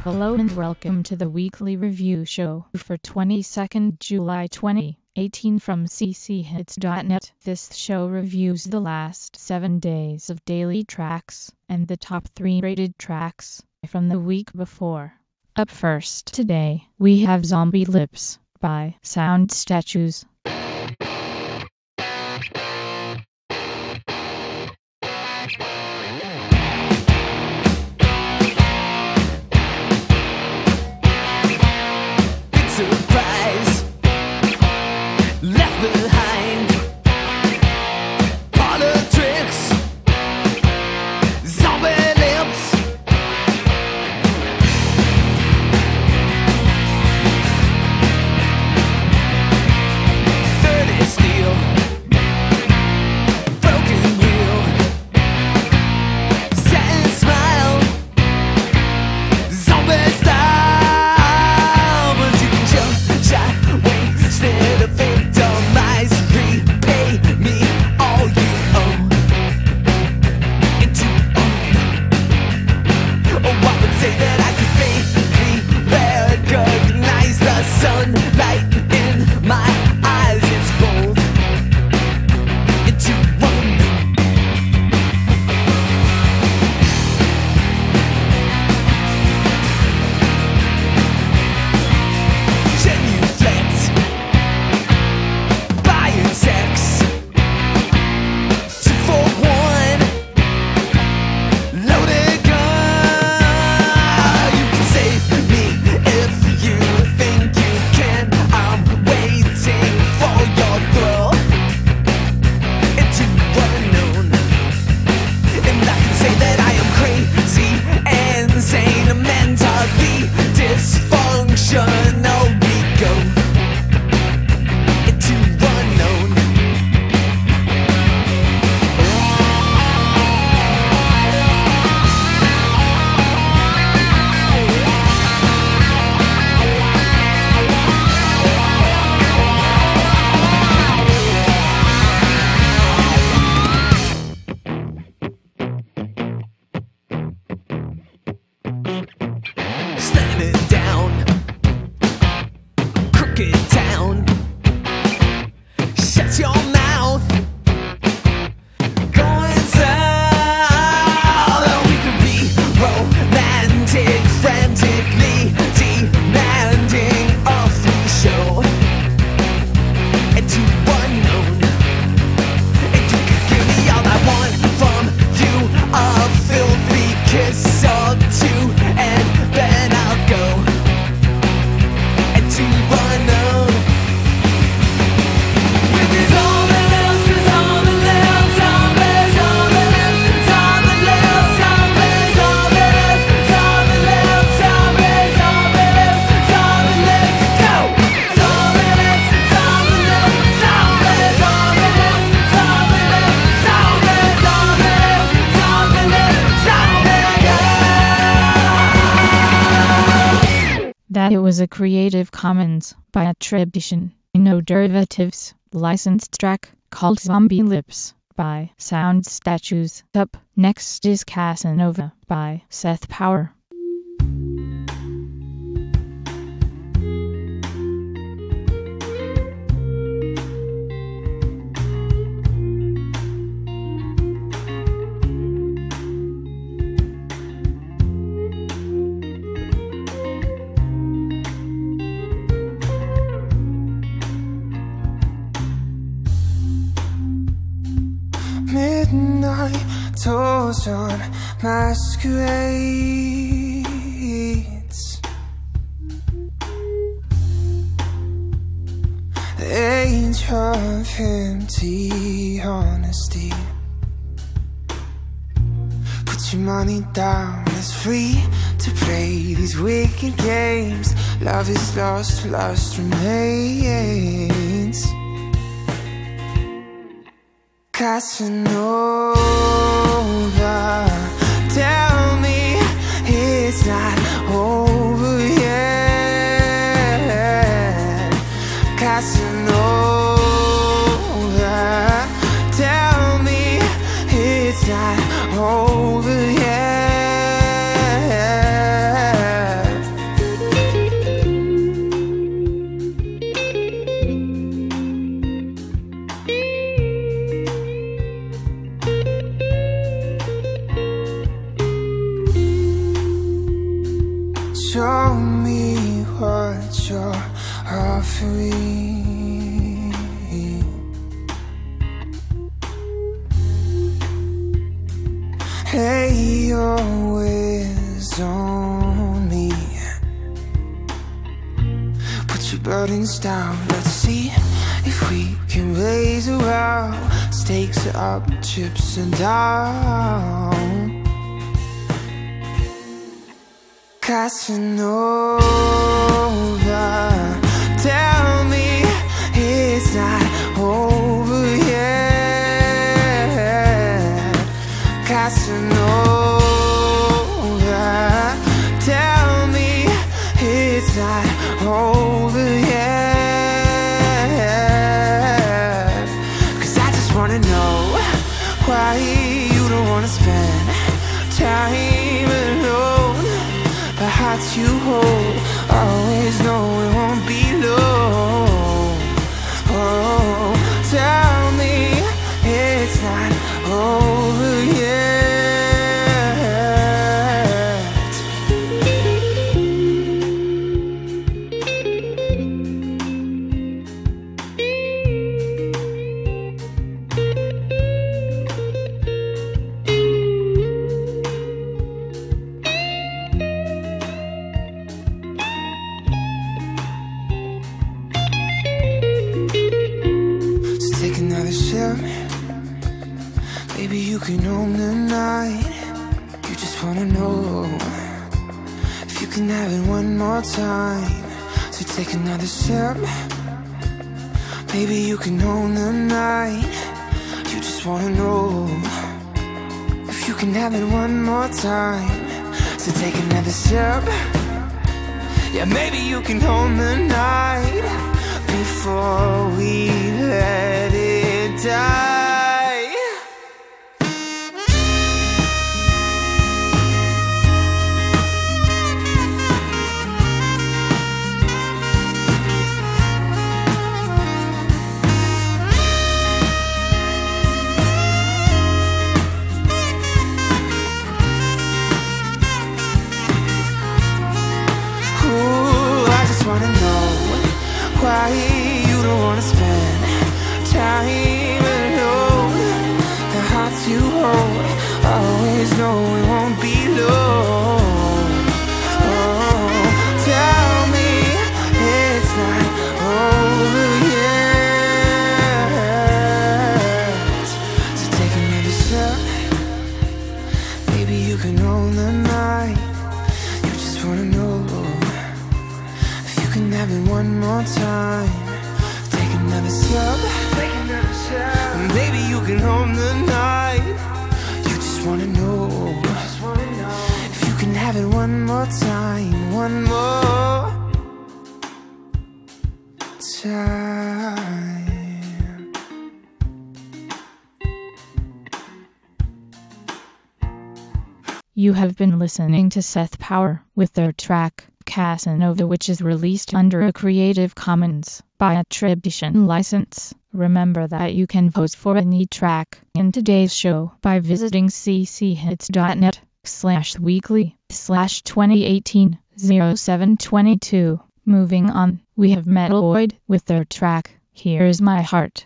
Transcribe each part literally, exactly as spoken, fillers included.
Hello and welcome to the weekly review show for twenty-second July twenty eighteen from c c hits dot net. This show reviews the last seven days of daily tracks and the top three rated tracks from the week before. Up first today, we have Zombie Lips by Sound Statues. Surprise, left behind, politics, zombie lips, dirty steel, broken wheel, sad smile, zombie style. Instead of victimize, repay me all you owe. Into oh, I would say that I could faintly recognize the sunlight in my eyes. It's bold. Into one. Genuflect. Dysfunctional, we go into unknown. Slamming down, crooked town. Shut your mouth. Going south. Oh, we could be romantic, frantically demanding a free show. And to unknown. And you could give me all I want from you. A filthy kiss or two, and then I'll go. And to unknown. With these zombie lips, zombie lips, zombie, zombie lips, zombie lips, zombie, zombie lips, zombie lips, zombie, zombie lips, zombie lips, go! Zombie lips, zombie lips, zombie, zombie lips, zombie lips, zombie, zombie lips, zombie lips, zombie, yeah! That it was a Creative Commons by attribution, no derivatives, licensed track called Zombie Lips by Sound Statues. Up next is Casanova by Seth Power. Midnight tours on masquerades. The age of empty honesty. Put your money down, it's free to play these wicked games. Love is lost, lust remains. Casanova, tell me it's not over yet. Casanova, tell me it's not over yet. Show me what you're offering. Lay your ways on me. Put your burdens down. Let's see if we can raise a row. Stakes are up, chips are down. Casanova, tell me it's not over yet. Casanova, tell me it's not over yet. 'Cause I just wanna know why you don't wanna spend time alone. The hearts you hold, always know it won't be long. Oh, tell me it's not over yet. Maybe you can own the night. You just wanna know if you can have it one more time. So take another sip. Maybe you can own the night. You just wanna know if you can have it one more time. So take another sip. Yeah, maybe you can own the night before we let it die. Why you don't wanna spend time alone. The hearts you hold, always know it won't be long. Oh, tell me it's not over yet. So take another sip. Maybe you can own the night. You just wanna know can have it one more time. Take another sip. Maybe you can own the night. You just wanna know if you can have it one more time. One more time. You have been listening to Seth Power with their track Casanova, which is released under a Creative Commons by attribution license. Remember that you can vote for any track in today's show by visiting cchits.net slash weekly slash 2018 0722. Moving on, we have Metaloid with their track Here's My Heart.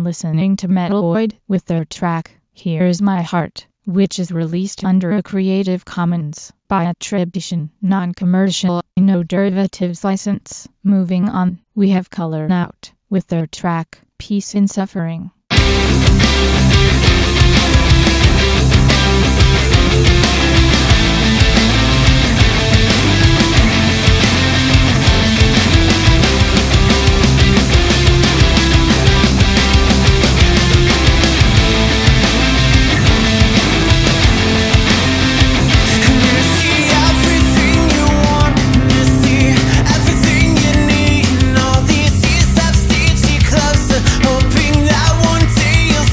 listening to Metaloid with their track, Here's My Heart, which is released under a Creative Commons by attribution, non-commercial, no derivatives license. Moving on, we have Color Out with their track, Peace in Suffering. Hoping that one day you'll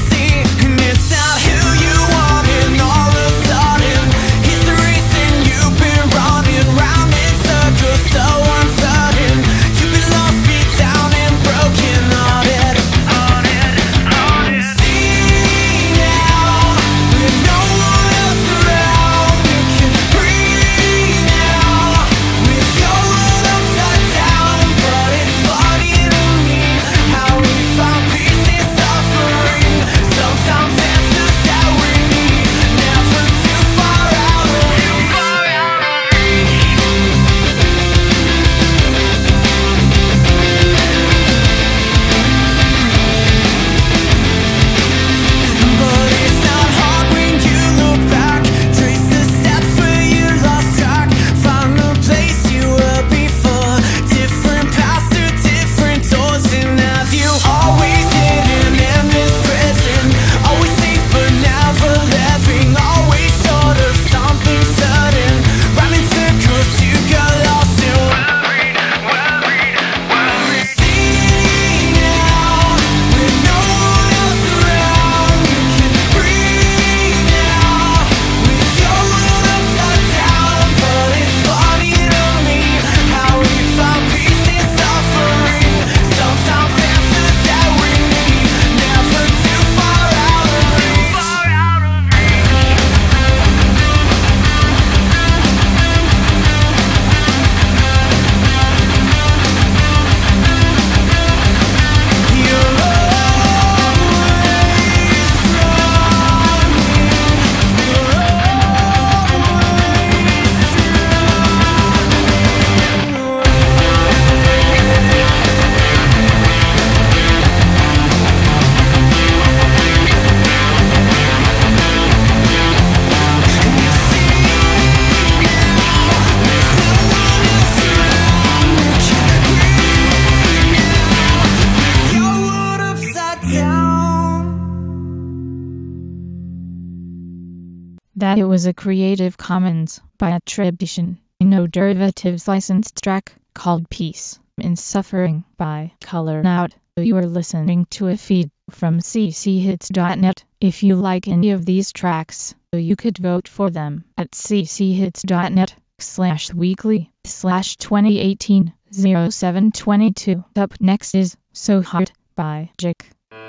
that it was a Creative Commons by attribution, no derivatives licensed track called Peace in Suffering by Color Out. You are listening to a feed from c c hits dot net. If you like any of these tracks, you could vote for them at c c hits dot net slash weekly slash twenty eighteen oh seven twenty-two. Up next is So Hard by Jick.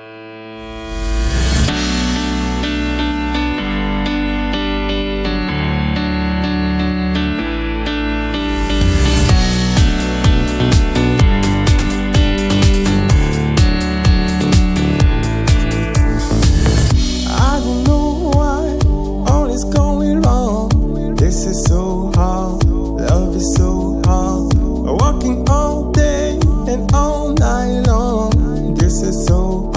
This is so hard, love is so hard. Working all day and all night long. This is so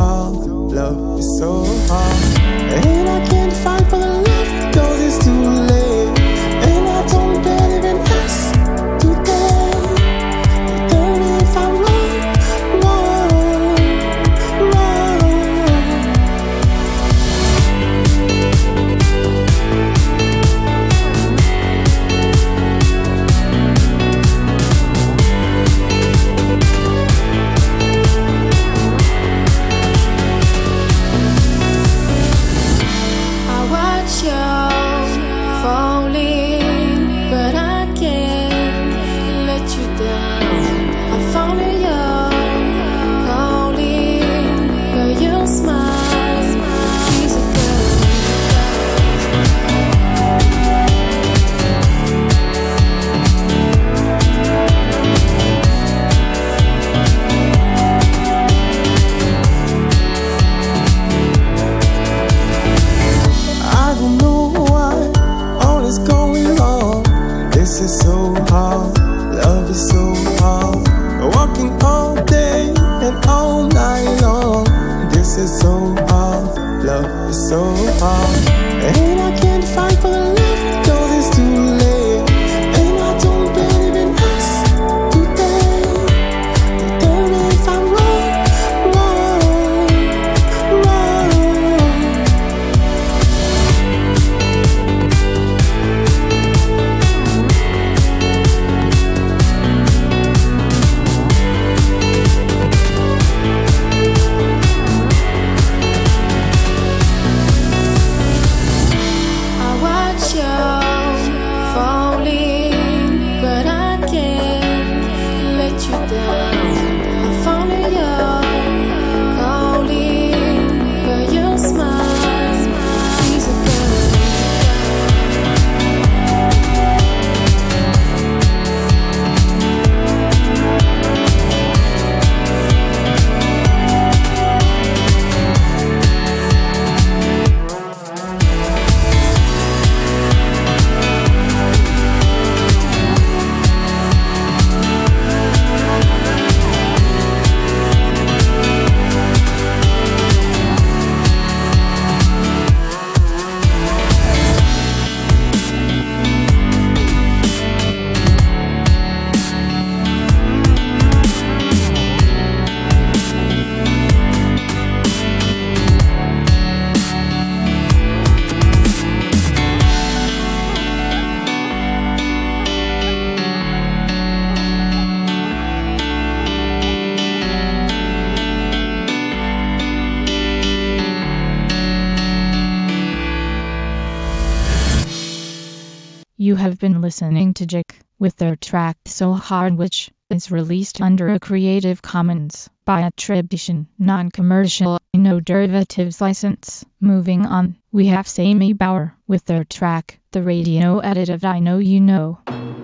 You have been listening to Jake with their track So Hard, which is released under a Creative Commons by attribution, non-commercial, no derivatives license. Moving on, we have Sammy Bauer with their track The Radio Edit of I Know You Know.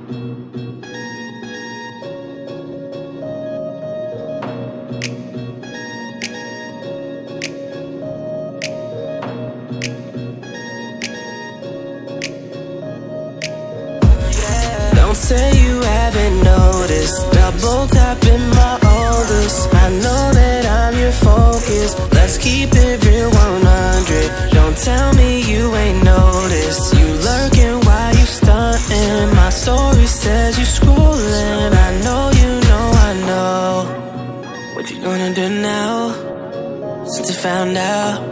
Don't say you haven't noticed. Double tapping my oldest. I know that I'm your focus. Let's keep it real one hundred. Don't tell me you ain't noticed. You lurking while you stunting. My story says you scrolling. I know you know I know. What you gonna do now? Since you found out.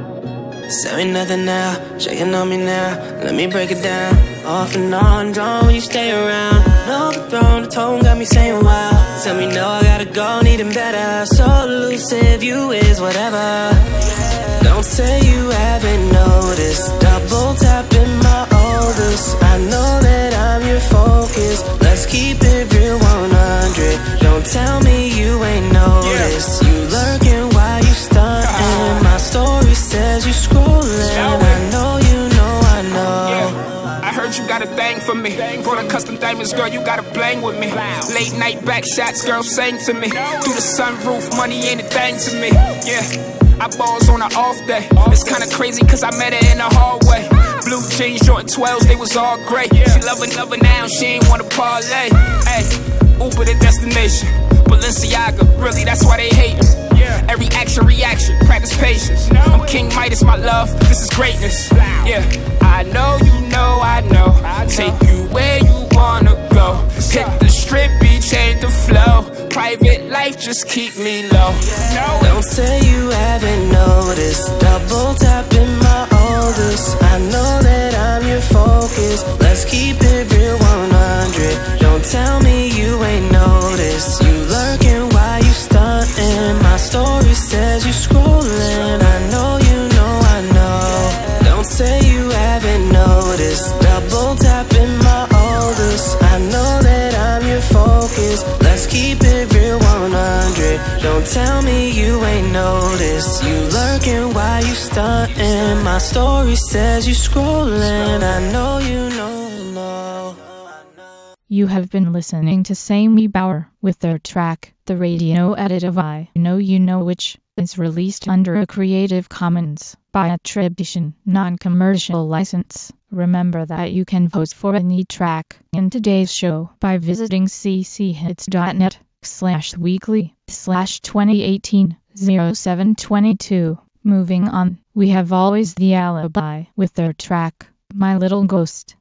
Say me nothing now, shaking on me now. Let me break it down. Off and on, drawn when you stay around. No, the throne, the tone got me saying wow. Tell me no, I gotta go, needing better. So elusive, you is whatever. Don't say you haven't noticed. Double tapping my oldest. I know that I'm your focus. Let's keep it real one hundred. Don't tell me you ain't noticed. You lurking while you stunting. My story says you scrolling. I know you know I know. I heard you got a thing for me. Brought a custom diamonds, girl, you gotta bling with me. Late night back shots, girl, sang to me. Through the sunroof, money ain't a thing to me. Yeah, I balls on an off day. It's kinda crazy cause I met her in the hallway. Blue jeans, Jordan twelves, they was all great. She love another now, she ain't wanna parlay. Hey, Uber the destination. Balenciaga, really that's why they hate him. Every action, reaction, practice patience. I'm King Midas, my love, this is greatness. Yeah, I know you know I know. Take you where you wanna go. Hit the strip, be change the flow. Private life, just keep me low. Don't say you haven't noticed. Double tapping my oldest. I know that I'm your focus. Let's keep it real one hundred. Don't tell me you ain't noticed. You lurking while you stunting. My story says you scrolling. I know you know I know. Don't say you haven't noticed. Double tapping my oldest. I know that I'm your focus. Let's keep it real one hundred. Don't tell me you ain't noticed. You lurking while you stunting. My story says you scrolling. I know you know I know. You have been listening to Sammy Bauer with their track The Radio Edit of I Know You Know, which is released under a Creative Commons by attribution, non-commercial license. Remember that you can vote for any track in today's show by visiting cchits.net slash weekly slash 2018 07 22. Moving on, we have Always the Alibi with their track My Little Ghost.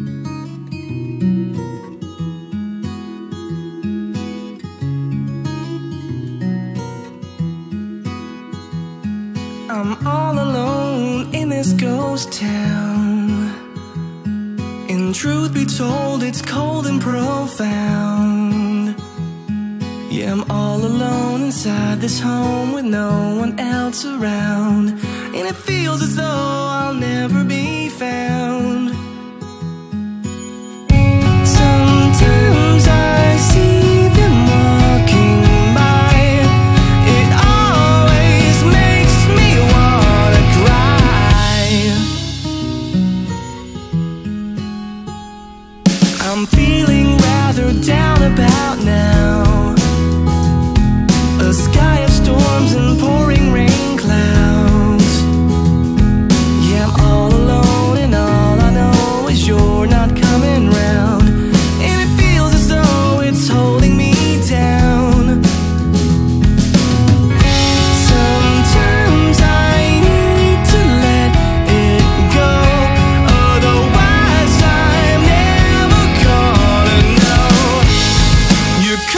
I'm all alone in this ghost town. In truth be told, it's cold and profound. Yeah, I'm all alone inside this home with no one else around. And it feels as though I'll never be found. Sometimes I see them walking by. It always makes me wanna cry. I'm feeling rather down about now. A sky of storms and pouring rain clouds. Yeah, I'm all alone and all I know is you're not coming round. And it feels as though it's holding me down. Sometimes I need to let it go. Otherwise I'm never gonna know. You're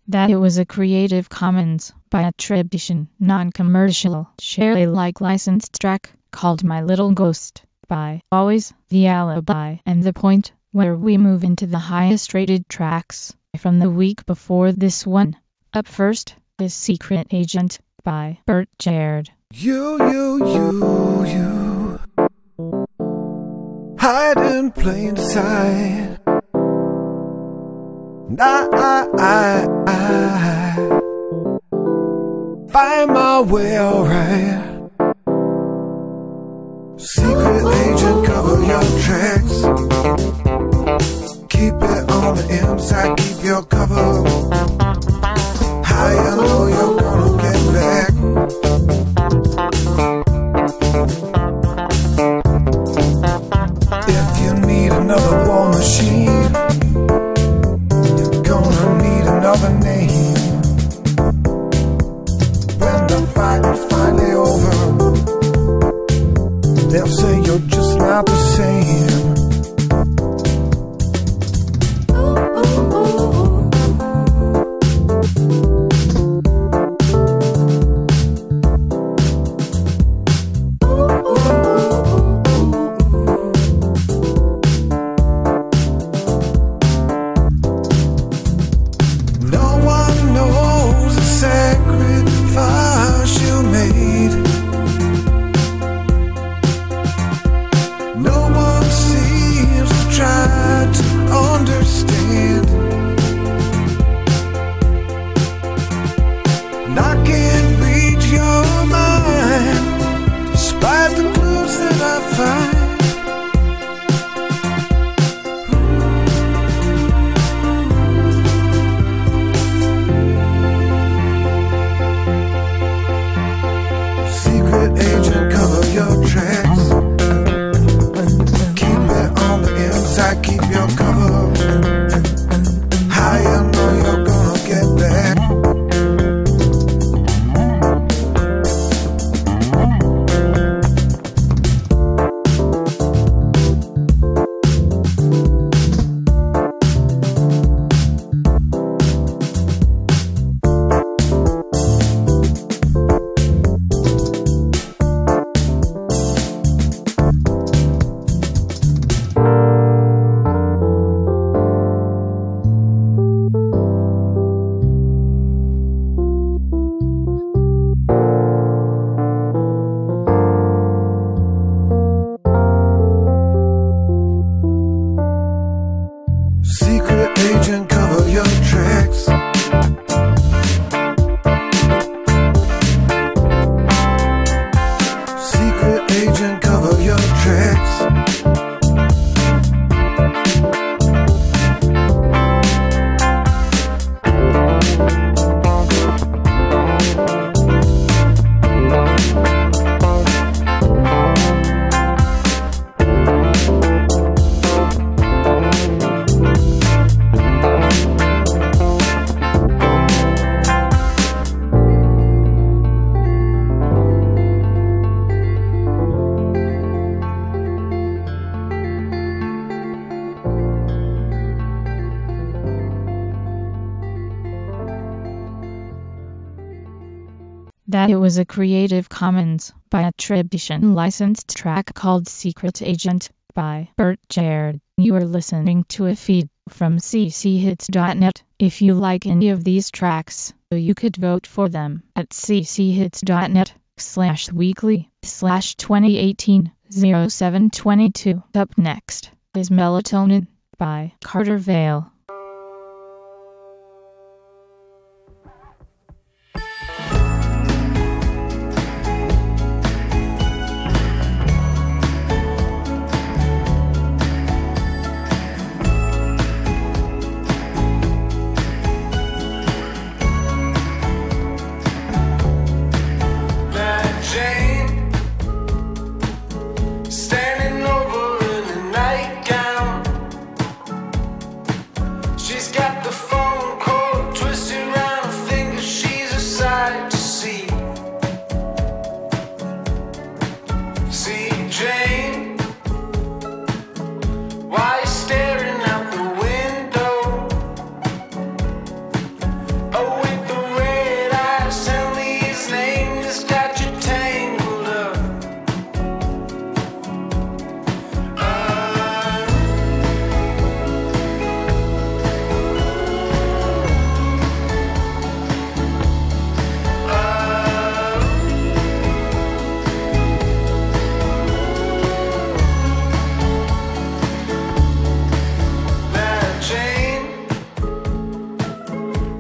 That it was a Creative Commons by attribution, non-commercial, share Alike licensed track called My Little Ghost by Always, The Alibi, and The Point, where we move into the highest rated tracks from the week before this one. Up first is Secret Agent by Bert Jared. You, you, you, you hide in plain sight. I, I, I, I find my way alright. Secret agent, cover your tracks. Keep it on the inside, keep your cover high. I know you're gonna get back. If you need another war machine, you're gonna need another name. When the fight is finally over, they'll say you're just not the same. That it was a Creative Commons by attribution licensed track called Secret Agent by Bert Jared. You are listening to a feed from c c hits dot net. If you like any of these tracks, you could vote for them at c c hits dot net slash weekly slash twenty eighteen oh seven twenty-two. Up next is Melatonin by Carter Vale. Standing over in a nightgown, she's got the phone cord twisted around her finger.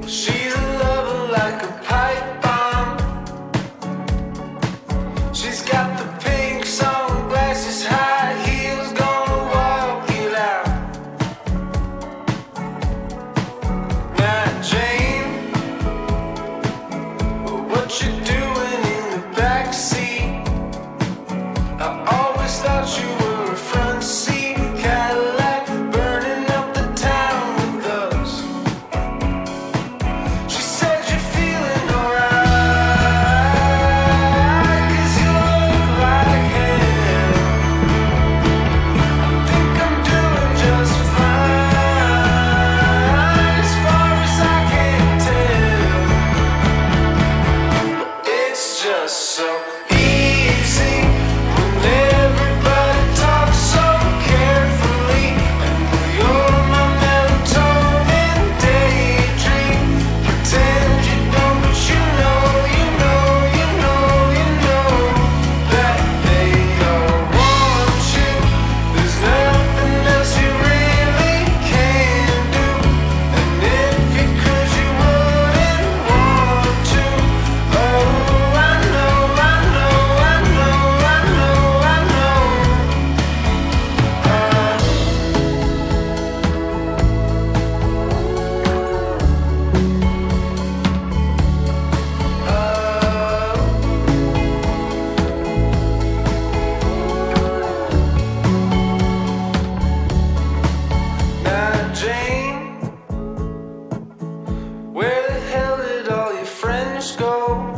She's a lover like a pipe bomb. She's got the pink sunglasses, high heels, gonna walk it out. Now Jane, what you doing in the backseat? I always thought you were a front seat Cadillac, burning up the town with us. She said you're feeling alright, 'cause you look like hell. I think I'm doing just fine, as far as I can tell. It's just so easy when everybody talks so carefully, and you're my melatonin daydream. Pretend you don't, but you know, you know, you know, you know that they all want you. There's nothing else you really can do, and if you could, you wouldn't want to. Oh, I know, I know, I know, I know, I know. Uh, Now Jane, where the hell did all your friends go?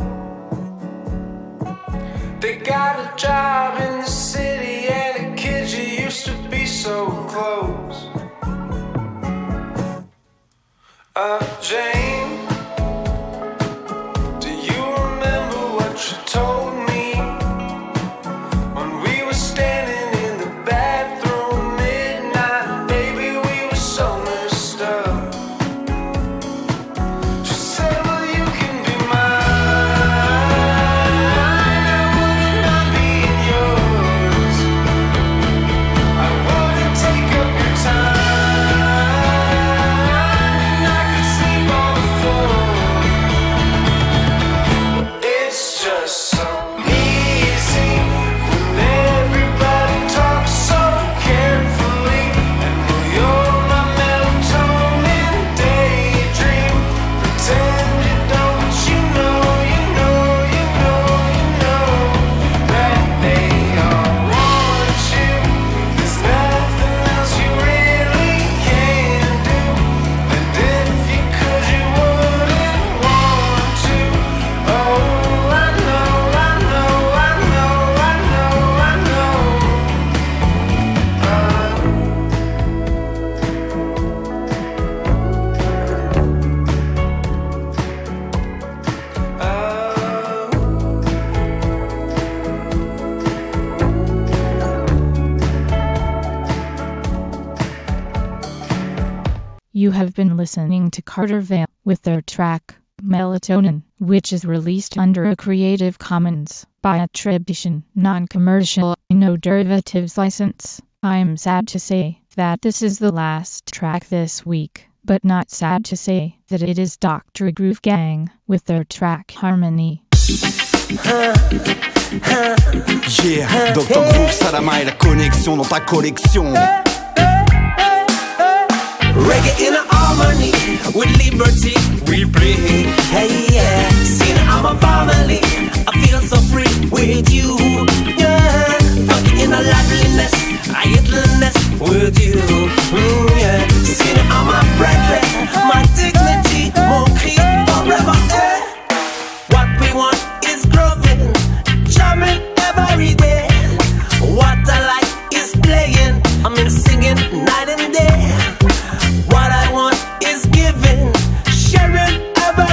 They got a job in the city and the kids you used to be so close. Uh, Jane, do you remember what you told me when we were standing in the bathroom midnight? Baby, we were so messed up. She said, well, you can be mine, I wouldn't mind being yours. I wouldn't take up your time, and I could sleep on the floor. It's just so easy when everybody talks so carefully, and you're my melatonin daydream. Pretend you don't, but you know, you know, you know, you know that they all want you. There's nothing else you really can do, and if you could, you wouldn't want to. Oh, I know, I know, I know, I know, I know. Uh, You have been listening to Carter Vale with their track Melatonin, which is released under a Creative Commons by attribution, non-commercial, no derivatives license. I'm sad to say that this is the last track this week, but not sad to say that it is Doctor Groove Gang with their track Harmony. Yeah, docteur Groove, Salama et la connexion dans ta collection. Reggae in harmony with liberty we bring. Hey yeah, sing I'm a family. I feel so free with you. Yeah, talking in a liveliness, I idleness with you. Mm, yeah, sing I'm a brethren, my dignity, mon cri forever. Eh? What we want is growing, jamming every day. What I like is playing. I mean singing night and day. What I want is giving, sharing every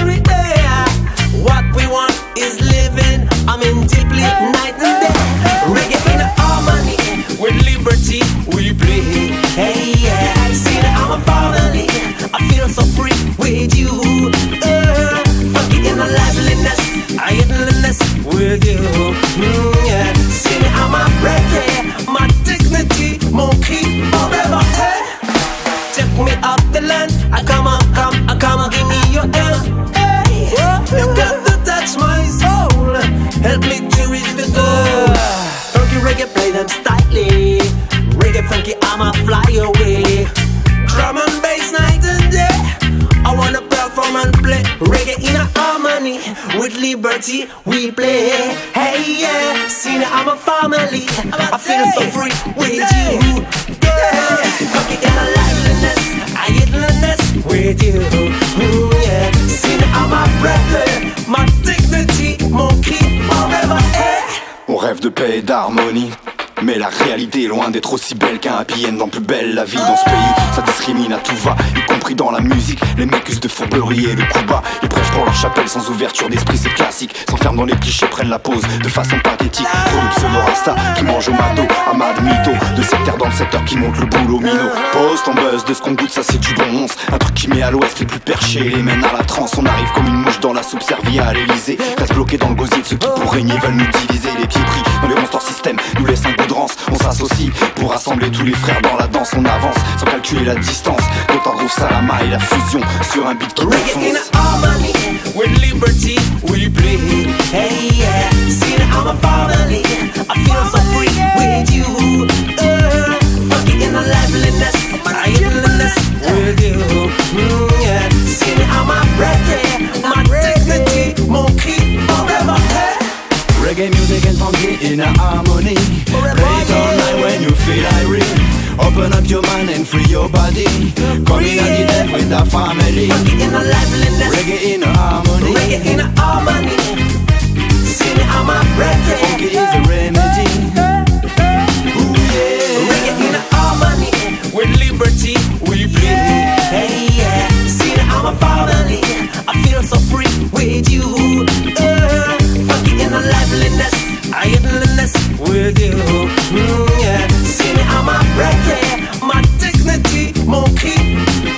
yeah, reggae in a harmony. With liberty we play. Hey yeah, see now I'm a family. I feel so free with you. Yeah, fuck it in a liveliness, I idleness with you. Mm, yeah, see now I'm a brother, my dignity, mon key forever. Hey. On rêve de paix et d'harmonie, mais la réalité est loin d'être aussi belle qu'un happy end. Dans plus belle la vie dans ce pays, ça discrimine à tout va, y compris dans la musique. Les mecs usent de fourberie et de coups bas. Ils prêchent pour leur chapelle sans ouverture d'esprit, c'est classique. S'enferment dans les clichés, prennent la pause de façon pathétique. Trop de pseudo-rasta qui mangent au mato, Ahmad mytho. De secteur dans le secteur qui monte le boulot minot. Post en buzz de ce qu'on goûte, ça c'est du bon onze. Un truc qui met à l'ouest les plus perchés, les mène à la transe. On arrive comme une mouche dans la soupe servie à l'Elysée. Reste bloqué dans le gosier de ceux qui pour régner veulent nous diviser. Les pieds pris dans les monsters système nous laissent un goût de rance. On s'associe pour rassembler tous les frères dans la danse. On avance sans calculer la distance. D'autant gros salama et la fusion sur un beat qui reggae in défonce. a harmony, with liberty we play. Hey yeah, see now I'm a family. I feel so free with you. Uh, fuck it in a liveliness, I idleness with you. Mm, yeah, see now I'm a brother, my dignity, mon key forever. Hey. Reggae music and funky in a harmony. Play it all night when you feel irate. Open up your mind and free your body. Come in and dance with the family. Reggae in a liveliness, Reggae in a harmony. reggae in a harmony. See me, I'm a brother. Funky is the remedy. Ooh yeah. Reggae in a harmony, with liberty we play. Hey yeah, see me, I'm a family. I feel so free with you. Uh, funky in a liveliness, I idleness with you. Mm, yeah, see me, I'm a brother, my dignity, mon key.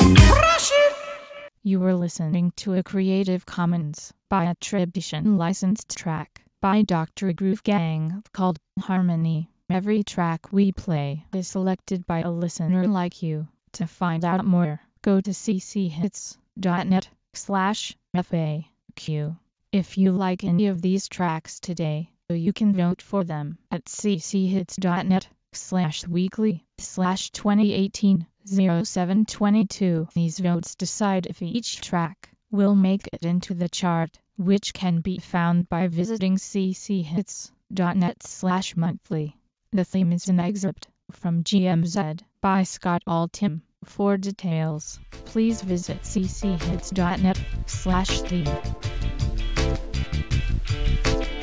You were listening to a Creative Commons by attribution licensed track by Doctor Groove Gang called Harmony. Every track we play is selected by a listener like you. To find out more, go to cchits.net slash FAQ. If you like any of these tracks today, you can vote for them at cchits.net slash weekly slash 2018 0722. These votes decide if each track will make it into the chart, which can be found by visiting cchits.net slash monthly. The theme is an excerpt from G M Z by Scott Altham. For details, please visit cchits.net slash theme.